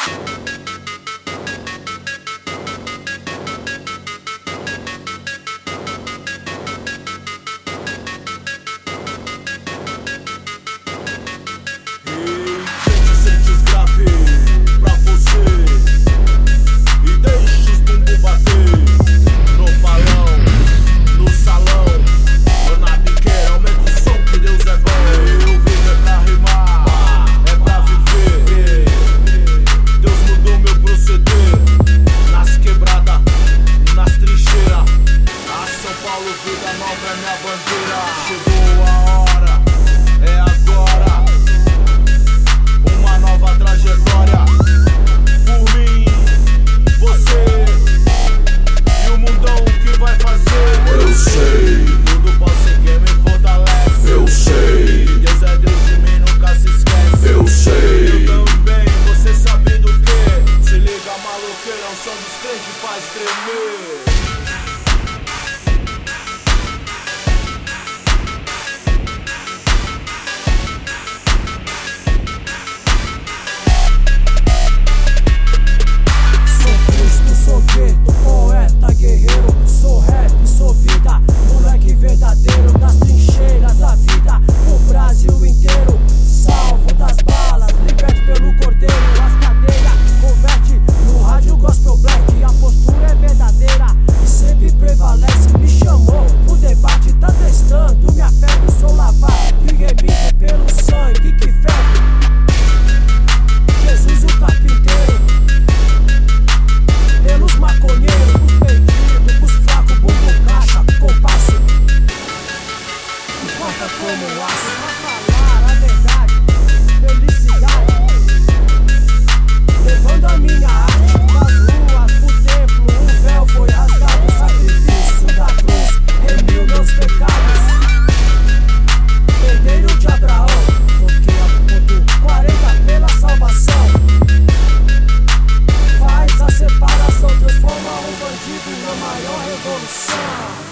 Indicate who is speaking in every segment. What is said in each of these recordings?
Speaker 1: Vida nova é minha bandeira. Chegou a hora, é agora. Uma nova trajetória. Por mim, você e o mundão que vai fazer.
Speaker 2: Eu sei,
Speaker 1: tudo posso ser quem me fortalece.
Speaker 2: eu sei,
Speaker 1: Deus é Deus de mim, nunca se esquece.
Speaker 2: eu sei.
Speaker 1: Eu também, você sabe do que? Se liga, maloqueira, o som dos crentes faz tremer. Como aço, pra falar a verdade, felicidade, levando a minha arte das ruas pro templo. O véu foi rasgado, o sacrifício da cruz remiu meus pecados. Herdeiro de Abraão, toquei a ponto 40 pela salvação. Faz a separação, transforma um bandido na maior revolução.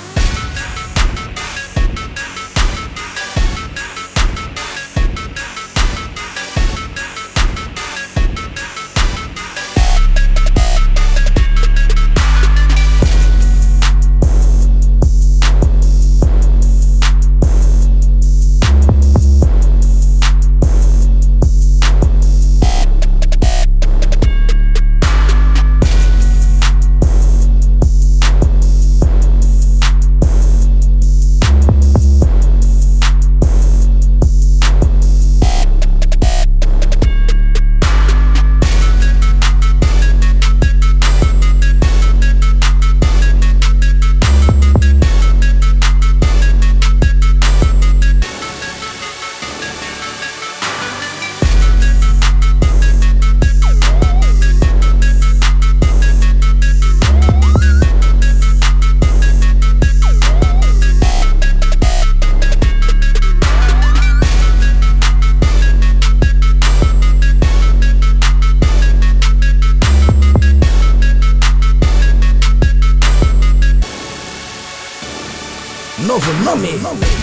Speaker 2: Novo nome.